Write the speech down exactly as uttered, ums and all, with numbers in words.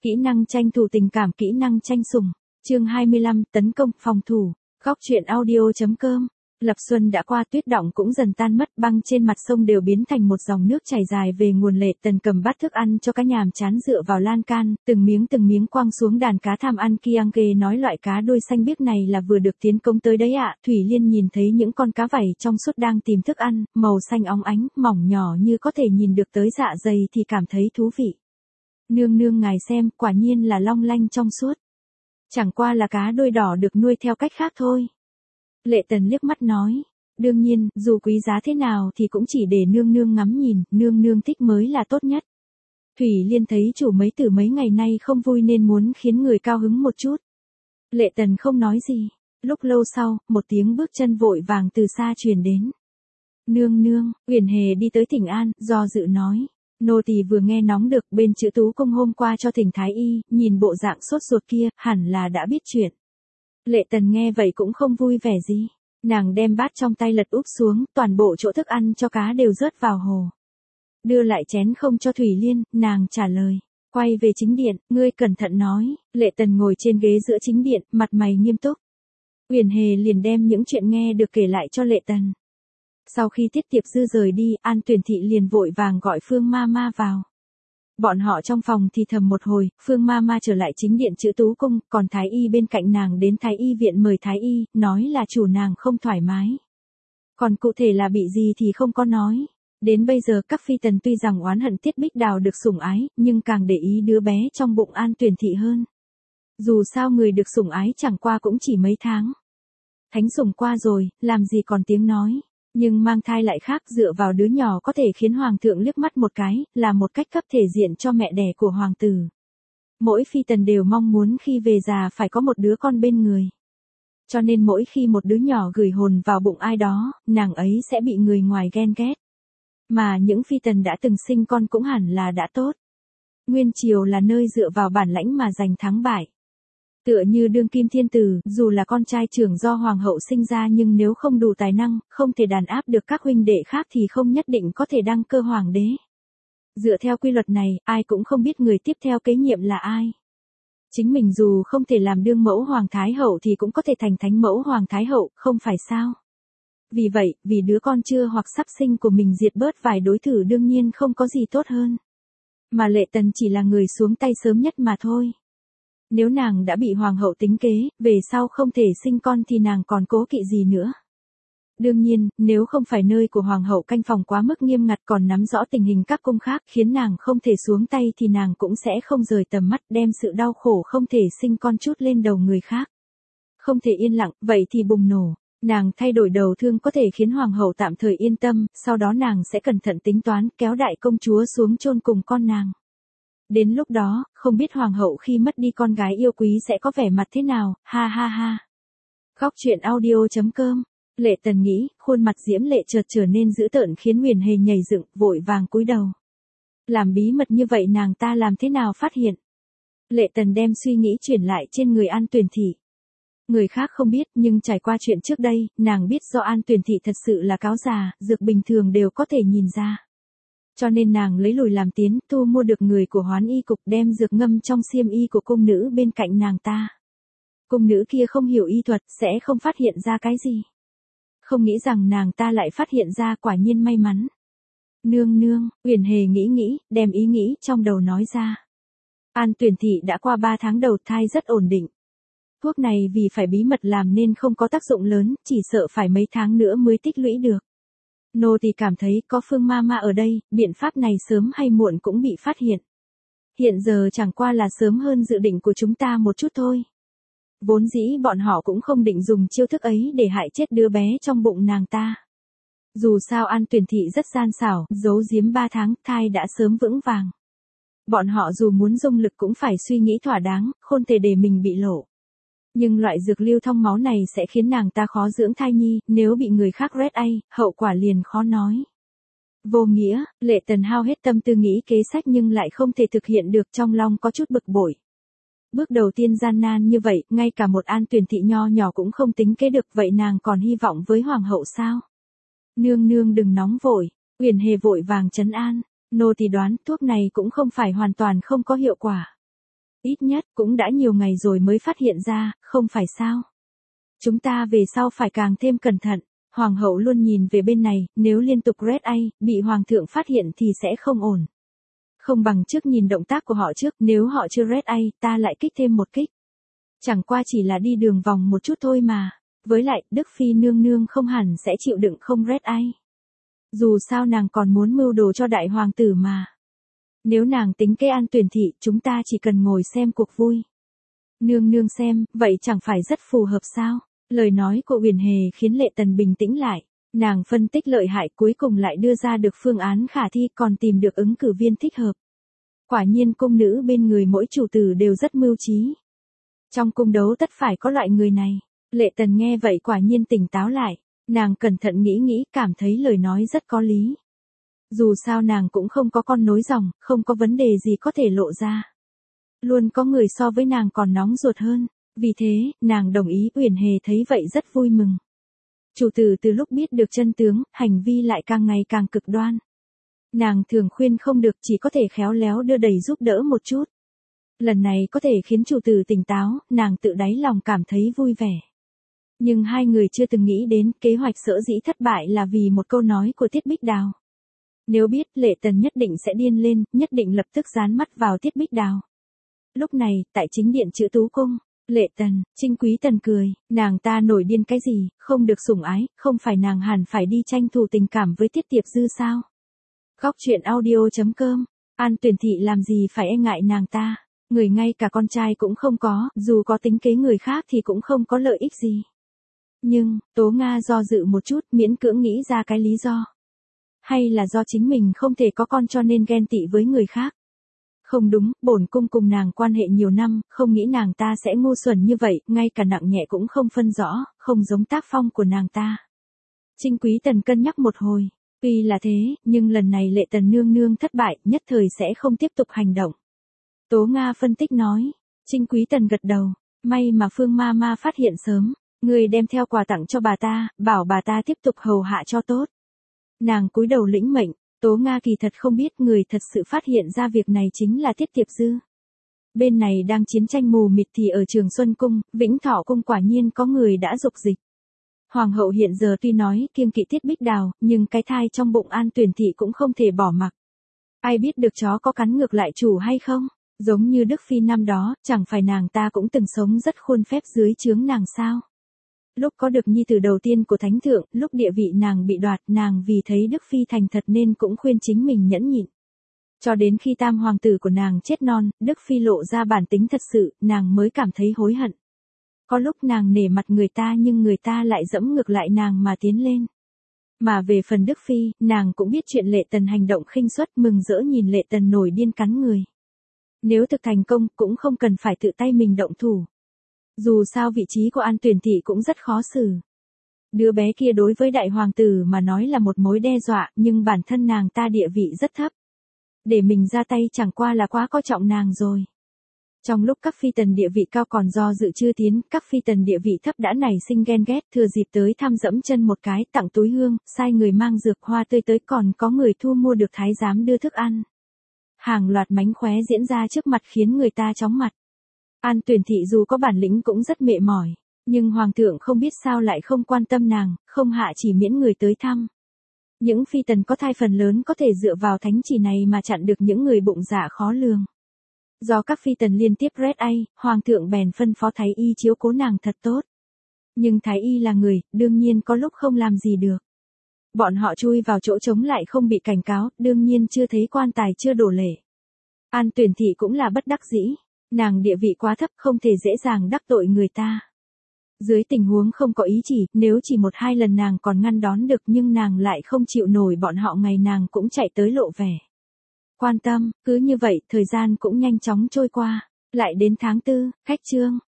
Kỹ năng tranh thủ tình cảm, kỹ năng tranh sủng. Chương hai mươi lăm, tấn công, phòng thủ. Góc truyện audio chấm com. Lập xuân đã qua, tuyết đọng cũng dần tan mất, băng trên mặt sông đều biến thành một dòng nước chảy dài về nguồn lệ. Tần cầm bát thức ăn cho cá nhàm chán dựa vào lan can, từng miếng từng miếng quăng xuống đàn cá tham ăn. Kiang Kê nói loại cá đuôi xanh biếc này là vừa được tiến công tới đấy ạ. Thủy Liên nhìn thấy những con cá vảy trong suốt đang tìm thức ăn, màu xanh óng ánh, mỏng nhỏ như có thể nhìn được tới dạ dày thì cảm thấy thú vị. Nương nương ngài xem, quả nhiên là long lanh trong suốt. Chẳng qua là cá đuôi đỏ được nuôi theo cách khác thôi. Lệ Tần liếc mắt nói, đương nhiên, dù quý giá thế nào thì cũng chỉ để nương nương ngắm nhìn, nương nương thích mới là tốt nhất. Thủy Liên thấy chủ mấy tử mấy ngày nay không vui nên muốn khiến người cao hứng một chút. Lệ Tần không nói gì, lúc lâu sau, một tiếng bước chân vội vàng từ xa truyền đến. Nương nương, Uyển Hề đi tới thỉnh an, do dự nói. Nô tỳ vừa nghe nóng được bên chữ Tú Cung hôm qua cho thỉnh thái y, nhìn bộ dạng sốt ruột kia, hẳn là đã biết chuyện. Lệ Tần nghe vậy cũng không vui vẻ gì. Nàng đem bát trong tay lật úp xuống, toàn bộ chỗ thức ăn cho cá đều rớt vào hồ. Đưa lại chén không cho Thủy Liên, nàng trả lời. Quay về chính điện, ngươi cẩn thận nói. Lệ Tần ngồi trên ghế giữa chính điện, mặt mày nghiêm túc. Uyển Hề liền đem những chuyện nghe được kể lại cho Lệ Tần. Sau khi Tiết Tiệp Dư rời đi, An Tuyển Thị liền vội vàng gọi Phương Ma Ma vào. Bọn họ trong phòng thì thầm một hồi, Phương Ma Ma trở lại chính điện chữ Tú Cung, còn Thái Y bên cạnh nàng đến Thái Y viện mời Thái Y, nói là chủ nàng không thoải mái. Còn cụ thể là bị gì thì không có nói. Đến bây giờ các phi tần tuy rằng oán hận Tiết Bích Đào được sủng ái, nhưng càng để ý đứa bé trong bụng An Tuyển Thị hơn. Dù sao người được sủng ái chẳng qua cũng chỉ mấy tháng. Thánh sủng qua rồi, làm gì còn tiếng nói. Nhưng mang thai lại khác, dựa vào đứa nhỏ có thể khiến hoàng thượng liếc mắt một cái, là một cách cấp thể diện cho mẹ đẻ của hoàng tử. Mỗi phi tần đều mong muốn khi về già phải có một đứa con bên người. Cho nên mỗi khi một đứa nhỏ gửi hồn vào bụng ai đó, nàng ấy sẽ bị người ngoài ghen ghét. Mà những phi tần đã từng sinh con cũng hẳn là đã tốt. Nguyên triều là nơi dựa vào bản lãnh mà giành thắng bại. Tựa như đương kim thiên tử, dù là con trai trưởng do hoàng hậu sinh ra nhưng nếu không đủ tài năng, không thể đàn áp được các huynh đệ khác thì không nhất định có thể đăng cơ hoàng đế. Dựa theo quy luật này, ai cũng không biết người tiếp theo kế nhiệm là ai. Chính mình dù không thể làm đương mẫu hoàng thái hậu thì cũng có thể thành thánh mẫu hoàng thái hậu, không phải sao? Vì vậy, vì đứa con chưa hoặc sắp sinh của mình diệt bớt vài đối thủ đương nhiên không có gì tốt hơn. Mà Lệ Tần chỉ là người xuống tay sớm nhất mà thôi. Nếu nàng đã bị hoàng hậu tính kế, về sau không thể sinh con thì nàng còn cố kỵ gì nữa. Đương nhiên, nếu không phải nơi của hoàng hậu canh phòng quá mức nghiêm ngặt còn nắm rõ tình hình các cung khác khiến nàng không thể xuống tay thì nàng cũng sẽ không rời tầm mắt đem sự đau khổ không thể sinh con chút lên đầu người khác. Không thể yên lặng, vậy thì bùng nổ. Nàng thay đổi đầu thương có thể khiến hoàng hậu tạm thời yên tâm, sau đó nàng sẽ cẩn thận tính toán kéo đại công chúa xuống chôn cùng con nàng. Đến lúc đó, không biết hoàng hậu khi mất đi con gái yêu quý sẽ có vẻ mặt thế nào, ha ha ha. Góc truyện audio chấm com. Lệ Tần nghĩ, khuôn mặt diễm lệ chợt trở nên dữ tợn khiến Uyển Hề nhảy dựng, vội vàng cúi đầu. Làm bí mật như vậy nàng ta làm thế nào phát hiện? Lệ Tần đem suy nghĩ chuyển lại trên người An Tuyển Thị. Người khác không biết, nhưng trải qua chuyện trước đây, nàng biết do An Tuyển Thị thật sự là cáo già, dược bình thường đều có thể nhìn ra. Cho nên nàng lấy lùi làm tiến, thu mua được người của Hoán Y cục đem dược ngâm trong xiêm y của cung nữ bên cạnh nàng ta. Cung nữ kia không hiểu y thuật, sẽ không phát hiện ra cái gì. Không nghĩ rằng nàng ta lại phát hiện ra, quả nhiên may mắn. Nương nương, Uyển Hề nghĩ nghĩ, đem ý nghĩ trong đầu nói ra. An Tuyển Thị đã qua ba tháng đầu thai rất ổn định. Thuốc này vì phải bí mật làm nên không có tác dụng lớn, chỉ sợ phải mấy tháng nữa mới tích lũy được. Nô tỳ cảm thấy có Phương Ma Ma ở đây, biện pháp này sớm hay muộn cũng bị phát hiện. Hiện giờ chẳng qua là sớm hơn dự định của chúng ta một chút thôi. Vốn dĩ bọn họ cũng không định dùng chiêu thức ấy để hại chết đứa bé trong bụng nàng ta. Dù sao An Tuyển Thị rất gian xảo, giấu giếm ba tháng, thai đã sớm vững vàng. Bọn họ dù muốn dùng lực cũng phải suy nghĩ thỏa đáng, không thể để mình bị lộ. Nhưng loại dược lưu thông máu này sẽ khiến nàng ta khó dưỡng thai nhi, nếu bị người khác rét ai, hậu quả liền khó nói. Vô nghĩa, Lệ Tần hao hết tâm tư nghĩ kế sách nhưng lại không thể thực hiện được, trong lòng có chút bực bội. Bước đầu tiên gian nan như vậy, ngay cả một An Tuyển Thị nho nhỏ cũng không tính kế được, vậy nàng còn hy vọng với hoàng hậu sao? Nương nương đừng nóng vội, Uyển Hề vội vàng trấn an, nô tỳ đoán thuốc này cũng không phải hoàn toàn không có hiệu quả. Ít nhất cũng đã nhiều ngày rồi mới phát hiện ra, không phải sao? Chúng ta về sau phải càng thêm cẩn thận. Hoàng hậu luôn nhìn về bên này, nếu liên tục red eye, bị hoàng thượng phát hiện thì sẽ không ổn. Không bằng trước nhìn động tác của họ trước, nếu họ chưa red eye, ta lại kích thêm một kích. Chẳng qua chỉ là đi đường vòng một chút thôi mà. Với lại, Đức Phi nương nương không hẳn sẽ chịu đựng không red eye. Dù sao nàng còn muốn mưu đồ cho đại hoàng tử mà. Nếu nàng tính kế An Tuyển thị, chúng ta chỉ cần ngồi xem cuộc vui. Nương nương xem, vậy chẳng phải rất phù hợp sao? Lời nói của Uyển Hề khiến Lệ Tần bình tĩnh lại. Nàng phân tích lợi hại cuối cùng lại đưa ra được phương án khả thi còn tìm được ứng cử viên thích hợp. Quả nhiên cung nữ bên người mỗi chủ tử đều rất mưu trí. Trong cung đấu tất phải có loại người này. Lệ Tần nghe vậy quả nhiên tỉnh táo lại. Nàng cẩn thận nghĩ nghĩ cảm thấy lời nói rất có lý. Dù sao nàng cũng không có con nối dòng, không có vấn đề gì có thể lộ ra. Luôn có người so với nàng còn nóng ruột hơn. Vì thế, nàng đồng ý. Uyển Hề thấy vậy rất vui mừng. Chủ tử từ lúc biết được chân tướng, hành vi lại càng ngày càng cực đoan. Nàng thường khuyên không được, chỉ có thể khéo léo đưa đẩy giúp đỡ một chút. Lần này có thể khiến chủ tử tỉnh táo, nàng tự đáy lòng cảm thấy vui vẻ. Nhưng hai người chưa từng nghĩ đến kế hoạch sở dĩ thất bại là vì một câu nói của Tiết Bích Đào. Nếu biết Lệ Tần nhất định sẽ điên lên, nhất định lập tức dán mắt vào Tiết Bích Đào. Lúc này, tại chính điện Chữ Tú Cung, Lệ Tần, Trinh Quý Tần cười, nàng ta nổi điên cái gì, không được sủng ái, không phải nàng hẳn phải đi tranh thủ tình cảm với Tiết Tiệp Dư sao? Góc truyện audio chấm com, An Tuyển thị làm gì phải e ngại nàng ta, người ngay cả con trai cũng không có, dù có tính kế người khác thì cũng không có lợi ích gì. Nhưng, Tố Nga do dự một chút, miễn cưỡng nghĩ ra cái lý do. Hay là do chính mình không thể có con cho nên ghen tị với người khác? Không đúng, bổn cung cùng nàng quan hệ nhiều năm, không nghĩ nàng ta sẽ ngu xuẩn như vậy, ngay cả nặng nhẹ cũng không phân rõ, không giống tác phong của nàng ta. Trinh Quý Tần cân nhắc một hồi, tuy là thế, nhưng lần này Lệ Tần nương nương thất bại, nhất thời sẽ không tiếp tục hành động. Tố Nga phân tích nói, Trinh Quý Tần gật đầu, may mà Phương ma ma phát hiện sớm, người đem theo quà tặng cho bà ta, bảo bà ta tiếp tục hầu hạ cho tốt. Nàng cúi đầu lĩnh mệnh. Tố Nga kỳ thật không biết người thật sự phát hiện ra việc này chính là Tiết Tiệp Dư. Bên này đang chiến tranh mù mịt thì ở Trường Xuân Cung, Vĩnh Thọ Cung quả nhiên có người đã dục dịch. Hoàng hậu hiện giờ tuy nói kiêng kỵ Tiết Bích Đào, nhưng cái thai trong bụng An Tuyển thị cũng không thể bỏ mặc. Ai biết được chó có cắn ngược lại chủ hay không? Giống như Đức Phi năm đó, chẳng phải nàng ta cũng từng sống rất khuôn phép dưới trướng nàng sao? Lúc có được nhi tử đầu tiên của thánh thượng, lúc địa vị nàng bị đoạt, nàng vì thấy Đức Phi thành thật nên cũng khuyên chính mình nhẫn nhịn. Cho đến khi tam hoàng tử của nàng chết non, Đức Phi lộ ra bản tính thật sự, nàng mới cảm thấy hối hận. Có lúc nàng nể mặt người ta nhưng người ta lại dẫm ngược lại nàng mà tiến lên. Mà về phần Đức Phi, nàng cũng biết chuyện Lệ Tần hành động khinh suất, mừng rỡ nhìn Lệ Tần nổi điên cắn người. Nếu thực thành công, cũng không cần phải tự tay mình động thủ. Dù sao vị trí của An Tuyển thị cũng rất khó xử. Đứa bé kia đối với đại hoàng tử mà nói là một mối đe dọa, nhưng bản thân nàng ta địa vị rất thấp. Để mình ra tay chẳng qua là quá coi trọng nàng rồi. Trong lúc các phi tần địa vị cao còn do dự chưa tiến, các phi tần địa vị thấp đã nảy sinh ghen ghét, thừa dịp tới thăm dẫm chân một cái, tặng túi hương, sai người mang dược hoa tươi tới, còn có người thu mua được thái giám đưa thức ăn. Hàng loạt mánh khóe diễn ra trước mặt khiến người ta chóng mặt. An Tuyển thị dù có bản lĩnh cũng rất mệt mỏi, nhưng hoàng thượng không biết sao lại không quan tâm nàng, không hạ chỉ miễn người tới thăm. Những phi tần có thai phần lớn có thể dựa vào thánh chỉ này mà chặn được những người bụng dạ khó lường. Do các phi tần liên tiếp red eye, hoàng thượng bèn phân phó thái y chiếu cố nàng thật tốt. Nhưng thái y là người, đương nhiên có lúc không làm gì được. Bọn họ chui vào chỗ trống lại không bị cảnh cáo, đương nhiên chưa thấy quan tài chưa đổ lệ. An Tuyển thị cũng là bất đắc dĩ. Nàng địa vị quá thấp không thể dễ dàng đắc tội người ta. Dưới tình huống không có ý chỉ, nếu chỉ một hai lần nàng còn ngăn đón được nhưng nàng lại không chịu nổi bọn họ ngày nàng cũng chạy tới lộ vẻ. Quan tâm, cứ như vậy, thời gian cũng nhanh chóng trôi qua. Lại đến tháng tư, khách trương,